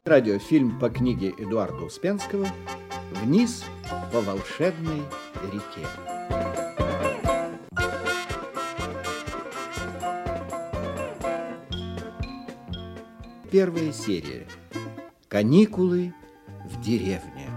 Радиофильм по книге Эдуарда Успенского «Вниз по волшебной реке». Первая серия. Каникулы в деревне.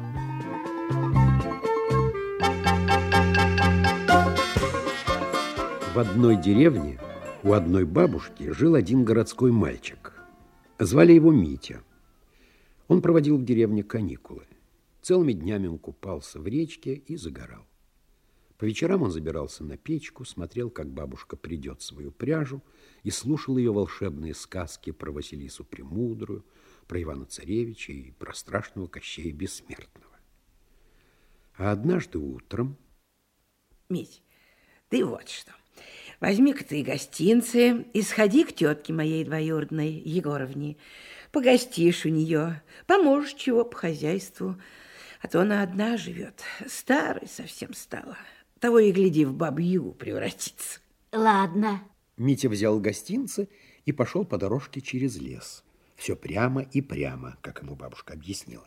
В одной деревне у одной бабушки жил один городской мальчик. Звали его Митя. Он проводил в деревне каникулы. Целыми днями он купался в речке и загорал. По вечерам он забирался на печку, смотрел, как бабушка придет свою пряжу, и слушал ее волшебные сказки про Василису Премудрую, про Ивана-Царевича и про страшного Кощея Бессмертного. А однажды утром... Мить, ты вот что. Возьми-ка ты гостинцы и сходи к тетке моей двоюродной, Егоровне. Погостишь у нее, поможешь чего по хозяйству. А то она одна живет, старой совсем стала. Того и гляди, в бабью превратится. Ладно. Митя взял гостинцы и пошел по дорожке через лес. Все прямо и прямо, как ему бабушка объяснила.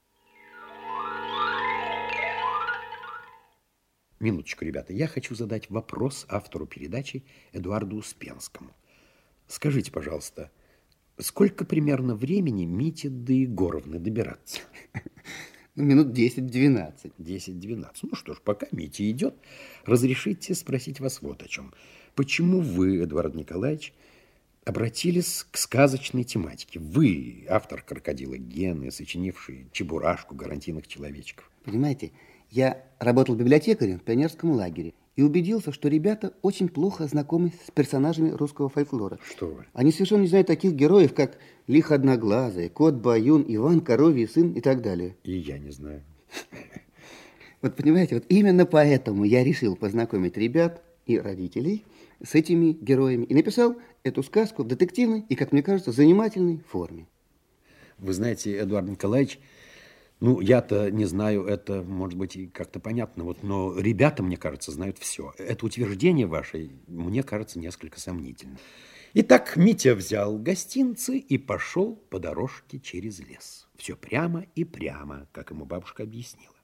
Минуточку, ребята, я хочу задать вопрос автору передачи Эдуарду Успенскому. Скажите, пожалуйста, сколько примерно времени Мите до Егоровны добираться? Минут 10-12. 10-12. Ну что ж, пока Митя идет, разрешите спросить вас вот о чем. Почему вы, Эдуард Николаевич, обратились к сказочной тематике? Вы, автор «Крокодила Гены», сочинивший «Чебурашку», «Гарантийных человечков». Понимаете, я работал библиотекарем в пионерском лагере и убедился, что ребята очень плохо знакомы с персонажами русского фольклора. Что вы? Они совершенно не знают таких героев, как Лихо Одноглазый, Кот Баюн, Иван Коровий сын и так далее. И я не знаю. Вот понимаете, вот именно поэтому я решил познакомить ребят и родителей с этими героями и написал эту сказку в детективной и, как мне кажется, занимательной форме. Вы знаете, Эдуард Николаевич, ну, я-то не знаю, это, может быть, и как-то понятно, вот, но ребята, мне кажется, знают все. Это утверждение ваше, мне кажется, несколько сомнительно. Итак, Митя взял гостинцы и пошел по дорожке через лес. Все прямо и прямо, как ему бабушка объяснила.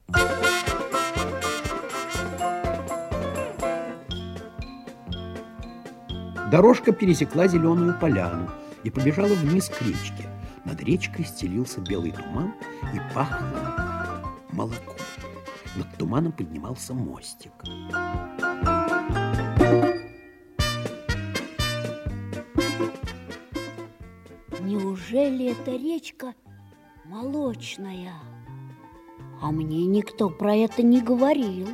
Дорожка пересекла зеленую поляну и побежала вниз к речке. Над речкой стелился белый туман и пахло молоком. Над туманом поднимался мостик. Неужели эта речка молочная? А мне никто про это не говорил.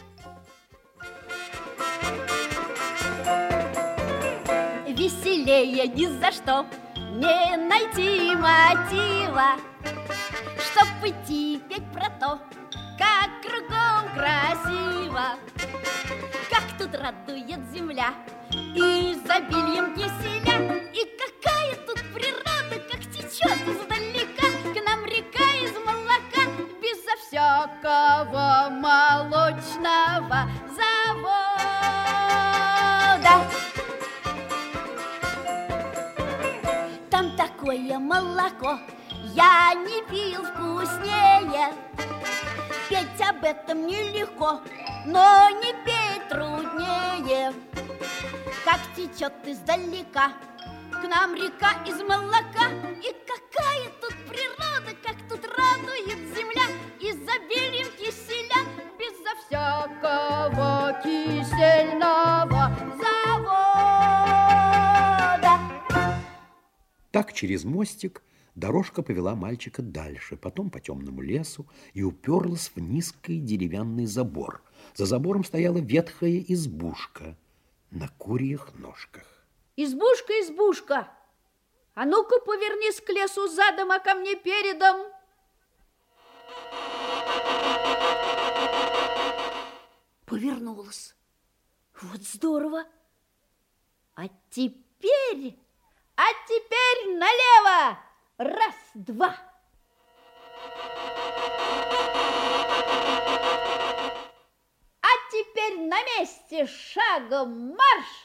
Веселее ни за что не найти мотива, чтоб идти петь про то, как кругом красиво, как тут радует земля изобилием киселя, и какая тут природа, как течет издалека к нам река из молока, безо всякого молочного завода. Такое молоко я не пил вкуснее. Петь об этом нелегко, но не петь труднее. Как течет издалека к нам река из молока, и какая тут природа, как тут радует земля изобилием киселя, безо всякого кисельного завода. Так через мостик дорожка повела мальчика дальше, потом по темному лесу и уперлась в низкий деревянный забор. За забором стояла ветхая избушка на курьих ножках. Избушка, избушка, а ну-ка повернись к лесу задом, а ко мне передом. Повернулась. Вот здорово. А теперь налево. Раз, два. А теперь на месте шагом марш.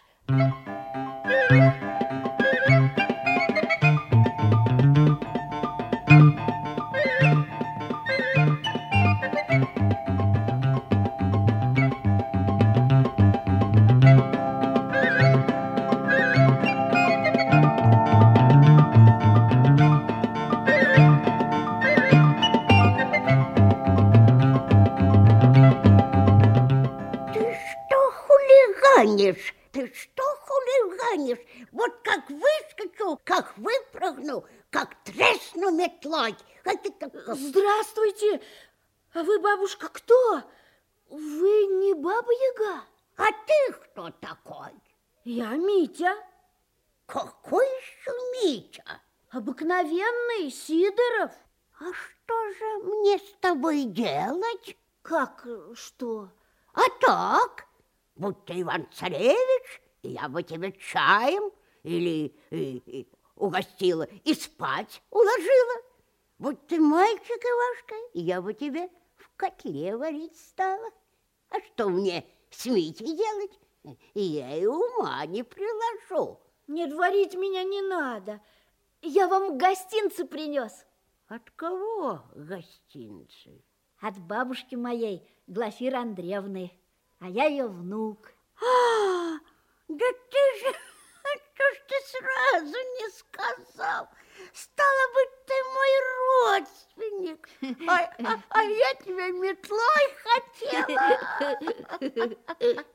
хулиганишь? Ты что хулиганишь? Вот как выскочу, как выпрыгну, как тресну метлой. Здравствуйте! А вы, бабушка, кто? Вы не Баба-Яга? А ты кто такой? Я Митя. Какой еще Митя? Обыкновенный Сидоров. А что же мне с тобой делать? Как что? А так, будто Иван-Царевич, и я бы тебе чаем или угостила и спать уложила. Будь ты мальчик, Ивашка, и я бы тебе в котле варить стала. А что мне с Митей делать? Я и ума не приложу. Нет, варить меня не надо. Я вам гостинцы принес. От кого гостинцы? От бабушки моей, Глафиры Андреевны. А я ее внук. Да ты же, что ж ты сразу не сказал? Стало быть, ты мой родственник. А я тебя метлой хотела.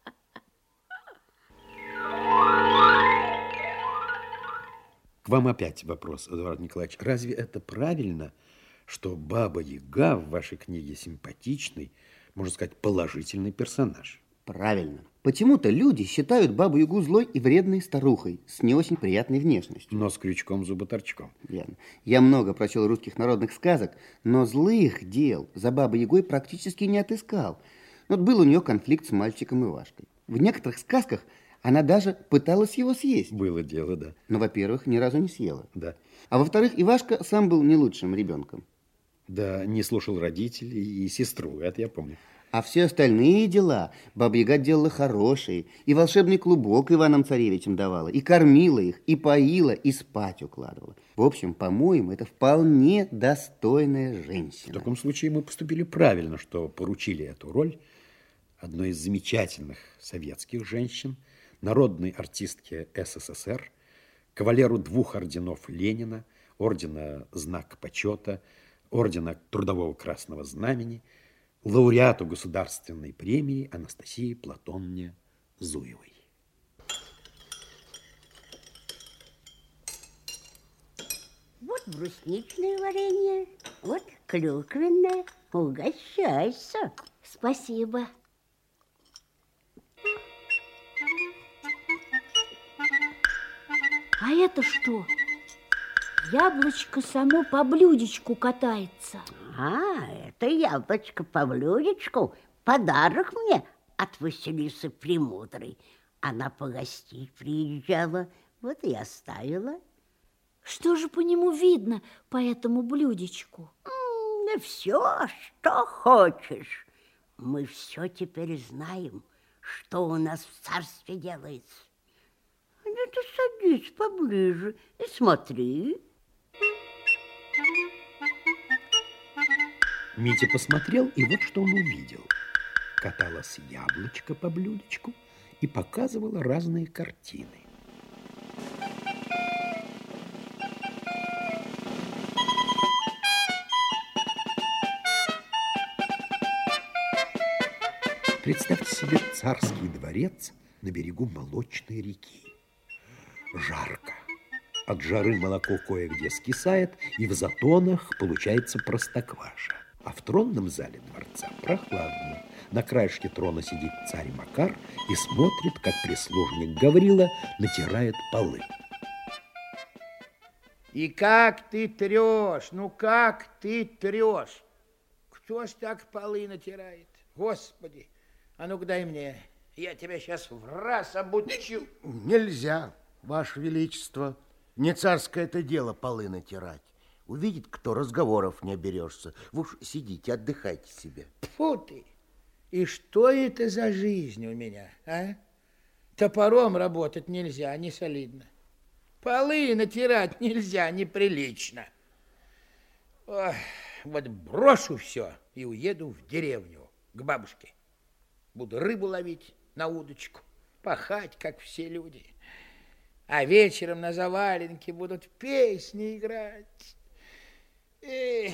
К вам опять вопрос, Эдуард Николаевич. Разве это правильно, что Баба-Яга в вашей книге симпатичный, можно сказать, положительный персонаж? Правильно. Почему-то люди считают Бабу-Ягу злой и вредной старухой с не очень приятной внешностью. Но с крючком-зуботорчком. Верно. Я много прочел русских народных сказок, но злых дел за Бабой-Ягой практически не отыскал. Вот был у нее конфликт с мальчиком Ивашкой. В некоторых сказках она даже пыталась его съесть. Было дело, да. Но, во-первых, ни разу не съела. Да. А во-вторых, Ивашка сам был не лучшим ребенком. Да, не слушал родителей и сестру, это я помню. А все остальные дела Баба-Яга делала хорошие, и волшебный клубок Иваном Царевичем давала, и кормила их, и поила, и спать укладывала. В общем, по-моему, это вполне достойная женщина. В таком случае мы поступили правильно, что поручили эту роль одной из замечательных советских женщин, народной артистке СССР, кавалеру 2 орденов Ленина, ордена Знак почета, ордена Трудового Красного Знамени, лауреату государственной премии Анастасии Платоновне Зуевой. Вот брусничное варенье, вот клюквенное. Угощайся. Спасибо. А это что? Яблочко само по блюдечку катается. А, это яблочко по блюдечку. Подарок мне от Василисы Премудрой. Она погостить приезжала, вот и оставила. Что же по нему видно, по этому блюдечку? Да все, что хочешь. Мы все теперь знаем, что у нас в царстве делается. Ну, ты садись поближе и смотри. Митя посмотрел, и вот что он увидел. Каталось яблочко по блюдечку и показывало разные картины. Представьте себе царский дворец на берегу молочной реки. Жарко. От жары молоко кое-где скисает, и в затонах получается простокваша. А в тронном зале дворца прохладно. На краешке трона сидит царь Макар и смотрит, как прислужник Гаврила натирает полы. И как ты трешь, ну как ты трешь? Кто ж так полы натирает? Господи, а ну-ка дай мне, я тебя сейчас в раз обучу. Нельзя, Ваше Величество. Не царское это дело полы натирать. Увидит кто, разговоров не оберешься. Вы уж сидите, отдыхайте себе. Тьфу ты! И что это за жизнь у меня, а? Топором работать нельзя, не солидно. Полы натирать нельзя, неприлично. Ох, вот брошу все и уеду в деревню к бабушке. Буду рыбу ловить на удочку, пахать, как все люди. А вечером на заваленке будут песни играть. Эх,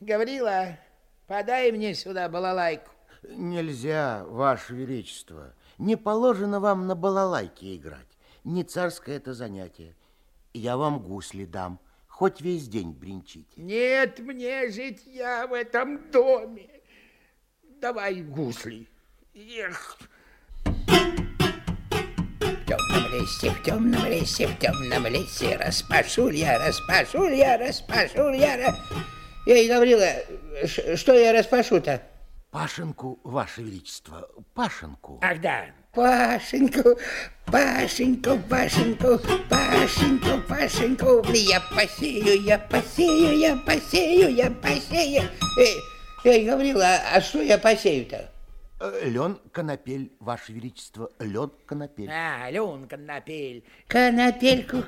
Гаврила, подай мне сюда балалайку. Нельзя, Ваше Величество. Не положено вам на балалайке играть. Не царское это занятие. Я вам гусли дам. Хоть весь день бренчите. Нет мне житья в этом доме. Давай гусли. Эх. В темном лесе, в темном лесе, в темном лесе распашуль я. Эй, Гаврила, что я распашу-то? Пашенку, Ваше Величество, Пашенку. Ах да, Пашеньку. Я посею. Эй, Гаврила, а что я посею-то? Лен, конопель, Ваше Величество, лен, конопель. А, лен, конопель. Конопельку.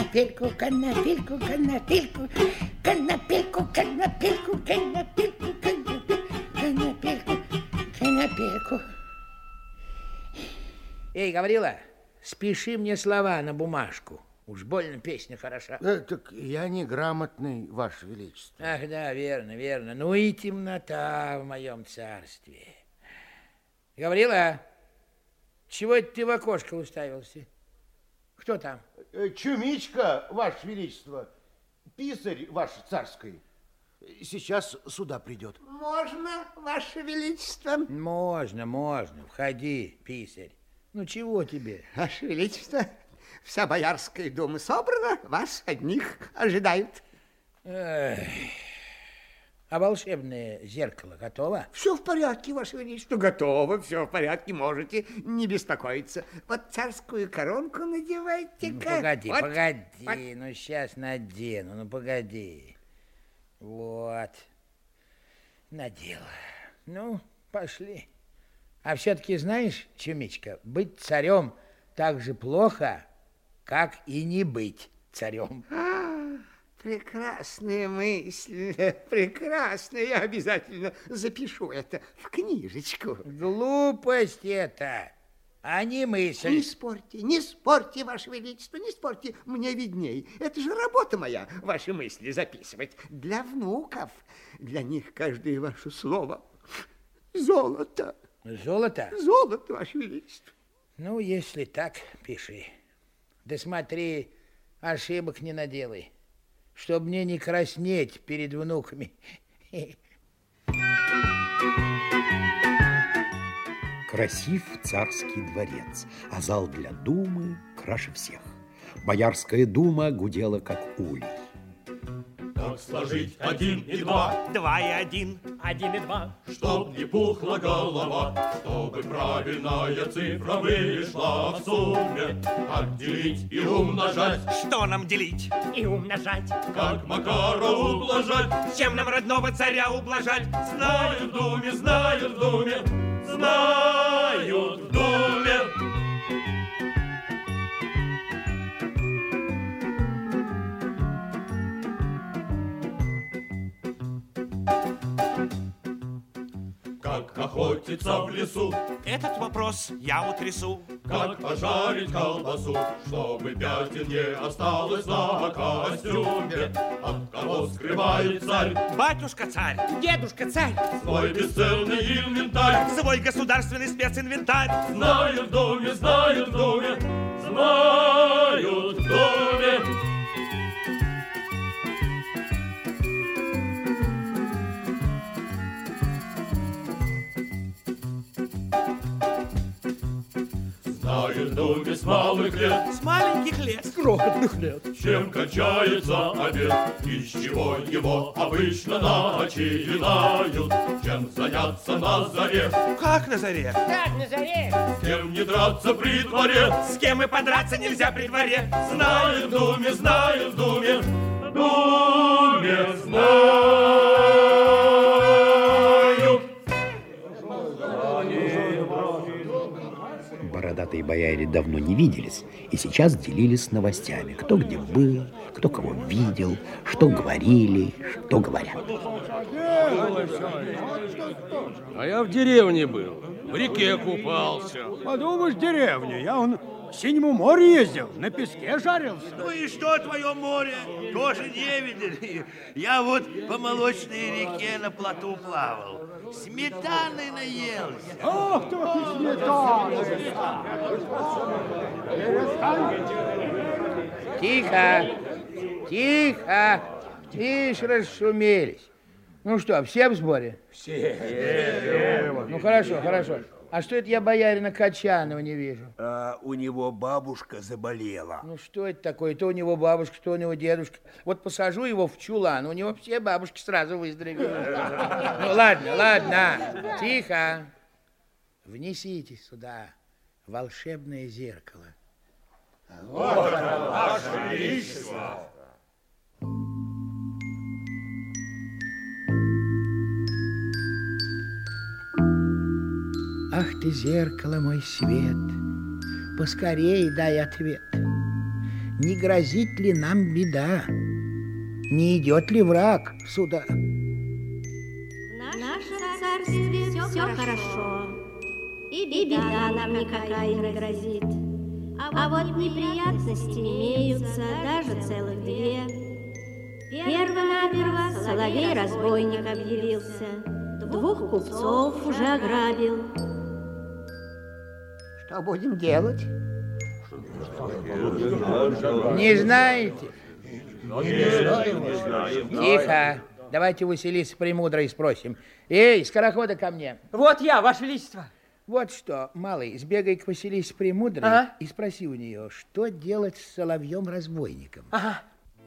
Эй, Гаврила, спиши мне слова на бумажку. Уж больно песня хороша. Так я неграмотный, Ваше Величество. Ах да, верно. Ну и темнота в моем царстве. Гаврила, чего это ты в окошко уставился? Кто там? Чумичка, Ваше Величество, писарь ваш царский. Сейчас сюда придет. Можно, Ваше Величество? Можно. Входи, писарь. Ну, чего тебе? Ваше Величество, вся Боярская дума собрана, вас одних ожидают. Эх. А волшебное зеркало готово? Все в порядке, Ваше Величество, готово, все в порядке, можете не беспокоиться. Вот царскую коронку надевайте-ка. Ну, погоди, ну сейчас надену, ну погоди. Вот, надела. Ну, пошли. А все-таки знаешь, Чумичка, быть царем так же плохо, как и не быть царем. Прекрасная мысль, прекрасная. Я обязательно запишу это в книжечку. Глупость это, а не мысль. Не спорьте, Ваше Величество, не спорьте. Мне видней. Это же работа моя, ваши мысли записывать. Для внуков. Для них каждое ваше слово золото. Золото? Золото, Ваше Величество. Ну, если так, пиши. Да смотри, ошибок не наделай, чтобы мне не краснеть перед внуками. Красив царский дворец, а зал для думы краше всех. Боярская дума гудела, как улей. Как сложить 1 и 2? 2 и 1. 1 и 2. Чтоб не пухла голова, чтобы правильная цифра вышла в сумме. Как делить и умножать? Что нам делить и умножать? Как Макара ублажать? Чем нам родного царя ублажать? Знают в думе, знают в думе, знают в думе. Как охотиться в лесу? Этот вопрос я утрясу. Как пожарить колбасу, чтобы пятен не осталось на костюме? От кого скрывает царь? Батюшка царь, дедушка царь, Свой бесценный инвентарь. свой государственный специнвентарь. Знают в доме, знают в доме, знают в доме. Знают в доме с малых лет, С маленьких лет, С крохотных лет. чем кончается обед, из чего его обычно начинают, чем заняться на заре, как на заре. Как на заре? с кем не драться при дворе. С кем и подраться нельзя при дворе. Знают в думе, знают в думе, в думе знают. Бородатые бояре давно не виделись, и сейчас делились новостями. Кто где был, кто кого видел, что говорили, что говорят. А я в деревне был, в реке купался. Подумаешь, деревня, я в Синему море ездил, на песке жарился. Ну и что твое море? Тоже не видели. Я вот по Молочной реке на плоту плавал. Сметаны наелся. Ох, тут и сметана. Тихо, тихо, тише расшумелись. Ну что, все в сборе? Все. Ну хорошо, хорошо. А что это я боярина Качанова не вижу? У него бабушка заболела. Ну что это такое? То у него бабушка, то у него дедушка. Вот посажу его в чулан, у него все бабушки сразу выздоровеют. Ну ладно, ладно, тихо. Внесите сюда волшебное зеркало. Вот оно, Ваше Величество. Ах ты, зеркало, мой свет, поскорей дай ответ. Не грозит ли нам беда? Не идет ли враг сюда? В нашем царстве все хорошо, и беда нам никакая не грозит. А вот неприятности имеются, даже целых две. Перво-наперво соловей-разбойник объявился, 2 купцов уже ограбил. Что будем делать? Не знаете? Не знаем. Тихо. Давайте Василисы Премудрой спросим. Эй, скорохода ко мне. Вот я, Ваше Величество. Вот что, малый, сбегай к Василисе Премудрой и спроси у нее, что делать с соловьем-разбойником. Ага.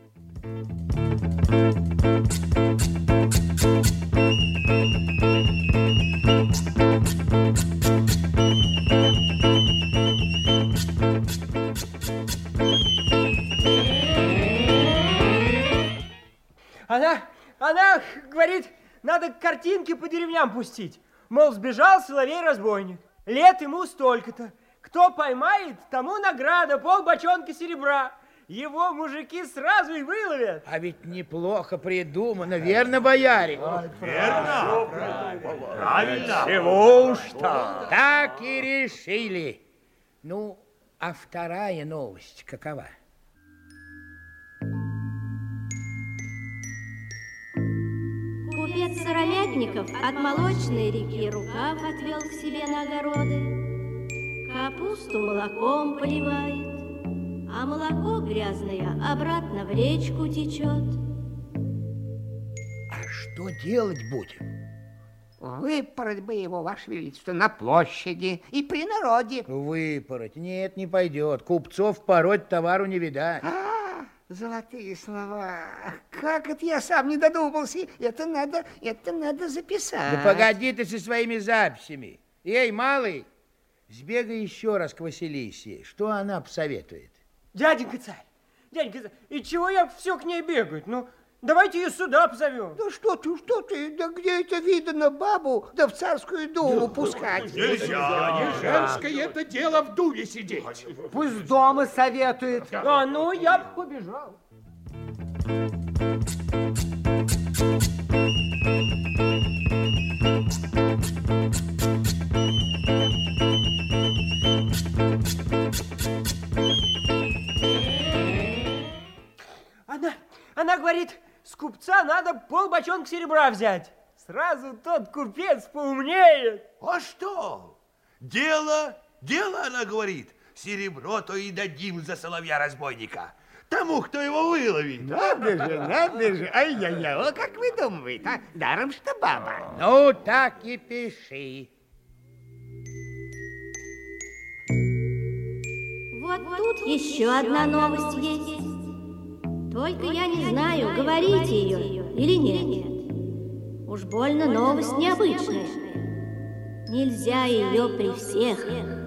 Она говорит, надо картинки по деревням пустить. Мол, сбежал соловей-разбойник. Лет ему столько-то. Кто поймает, тому награда, полбочонка серебра. Его мужики сразу и выловят. А ведь неплохо придумано, верно, бояре? Верно. Правильно. Чего уж-то? Так и решили. Ну, а вторая новость какова? Купец Сыромятников от молочной реки рукав отвел к себе на огороды. Капусту молоком поливает, а молоко грязное обратно в речку течет. А что делать будем? Выпороть бы его, Ваше Величество, на площади и при народе. Выпороть? Нет, не пойдет. Купцов пороть товару не видать. Золотые слова. Как это я сам не додумался? Это надо записать. Да погоди ты со своими записями. Эй, малый, сбегай еще раз к Василисе. Что она посоветует? Дяденька царь, и чего я все к ней бегаю? Ну, давайте ее сюда позовем. Ну что ты, да где это видано бабу, да в царскую думу пускать? Нельзя. Женское это дело в дубе сидеть. Пусть дома советует. А ну, я бы побежал. Она говорит, с купца надо полбочонка серебра взять. Сразу тот купец поумнеет. А что? Дело, она говорит. Серебро то и дадим за соловья-разбойника. Тому, кто его выловит. Надо же. Ай-яй-яй, о, как вы думаете, а? Даром, что баба. Ну, так и пиши. Вот тут еще одна новость есть. Только я не знаю, говорить ее или нет. Уж больно новость необычная. Нельзя ее при всех.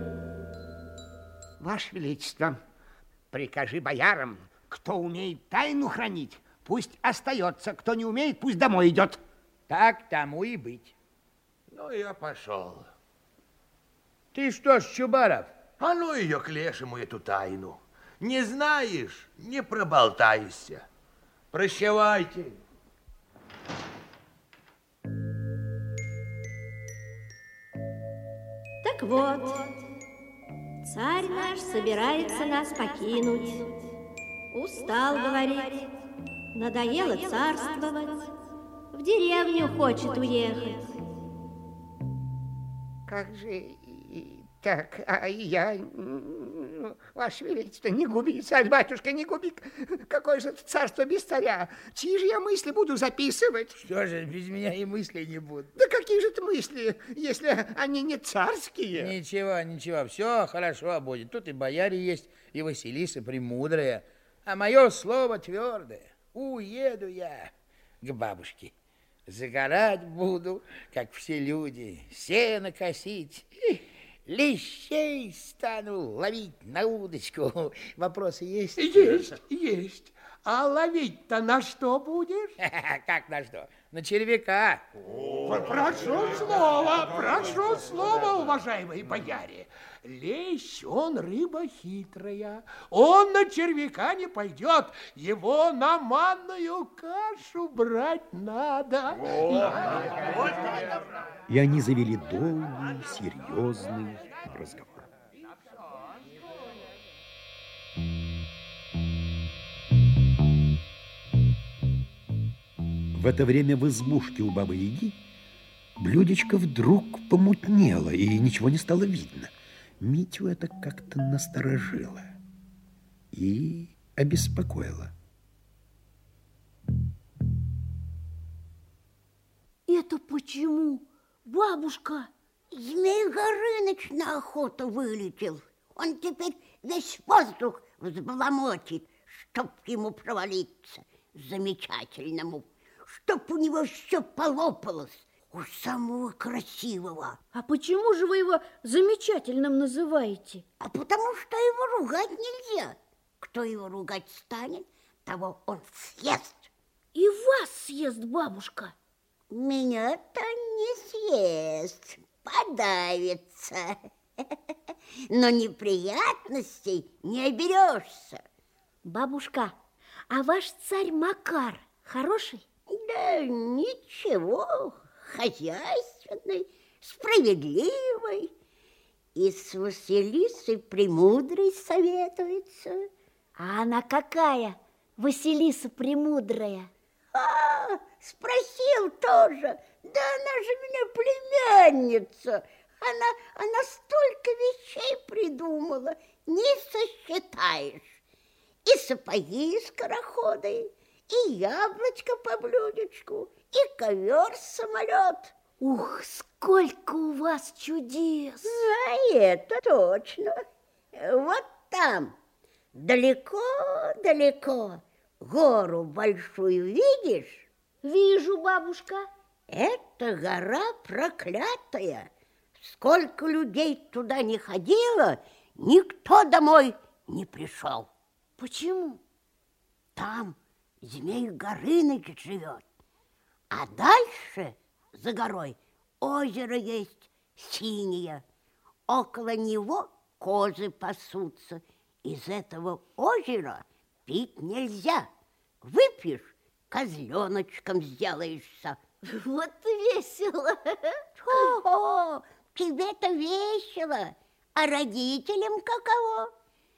Ваше Величество, прикажи боярам, кто умеет тайну хранить, пусть остается, кто не умеет, пусть домой идет. Так тому и быть. Ну, я пошел. Ты что ж, Чубаров? А ну ее к лешему, эту тайну. Не знаешь, не проболтайся. Прощавайте. Так вот, царь наш собирается нас покинуть. Устал, говорит, надоело царствовать, в деревню хочет уехать. Как же так, а я, Ваше Величество, не губи, царь, батюшка, не губи. Какое же это царство без царя? Чьи же я мысли буду записывать? Что же, без меня и мыслей не будут. Да какие же это мысли, если они не царские? Ничего, ничего, все хорошо будет. Тут и бояре есть, и Василиса премудрая. А мое слово твердое. Уеду я к бабушке. Загорать буду, как все люди, сено косить, лещей стану ловить на удочку. Вопросы есть? Есть. А ловить-то на что будешь? Как на что? На червяка. Прошу слова, уважаемые бояре. Лещ, он рыба хитрая. Он на червяка не пойдет. Его на манную кашу брать надо. И они завели долгий, серьезный разговор. В это время в избушке у Бабы-Яги блюдечко вдруг помутнело, и ничего не стало видно. Митю это как-то насторожило и обеспокоило. Это почему, бабушка? Змей Горыныч на охоту вылетел. Он теперь весь воздух взбаламутит, чтоб ему провалиться замечательному, чтоб у него все полопалось. У самого красивого. А почему же вы его замечательным называете? А потому что его ругать нельзя. Кто его ругать станет, того он съест. И вас съест, бабушка? Меня-то не съест, подавится. Но неприятностей не оберешься. Бабушка, а ваш царь Макар хороший? Да ничего, хозяйственный, справедливый. И с Василисой Премудрой советуется. А она какая, Василиса Премудрая? Спросил тоже. Да она же меня племянница. Она столько вещей придумала, не сосчитаешь. И сапоги скороходы, и яблочко по блюдечку, и ковер-самолет. Ух, сколько у вас чудес! А это точно. Вот там, далеко-далеко, гору большую видишь? Вижу, бабушка. Это гора проклятая. Сколько людей туда не ходило, никто домой не пришел. Почему? Там Змей Горыныч живет. А дальше, за горой, озеро есть синее. Около него козы пасутся. Из этого озера пить нельзя. Выпьешь, козленочком сделаешься. Вот весело. О, тебе-то весело, а родителям каково?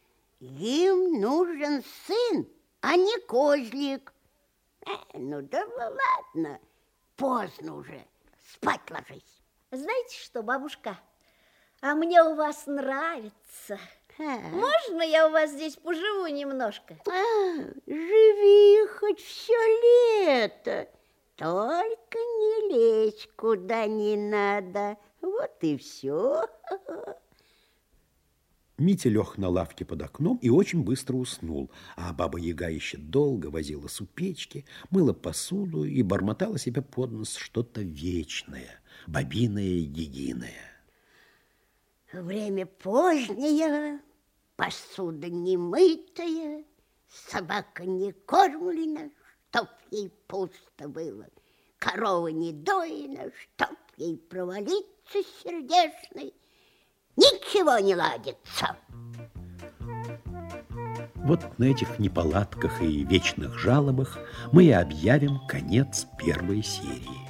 Им нужен сын, а не козлик. Ну да ладно, поздно уже, спать ложись. Знаете что, бабушка, а мне у вас нравится. Можно я у вас здесь поживу немножко? Живи хоть все лето, только не лезь куда не надо. Вот и все. Митя лег на лавке под окном и очень быстро уснул, а Баба-Яга еще долго возилась у печки, мыла посуду и бормотала себе под нос что-то вечное, бабиное-ягиное. Время позднее, посуда не мытая, собака не кормлена, чтоб ей пусто было, корова не доена, чтоб ей провалиться сердечной. Ничего не ладится. Вот на этих неполадках и вечных жалобах мы и объявим конец первой серии.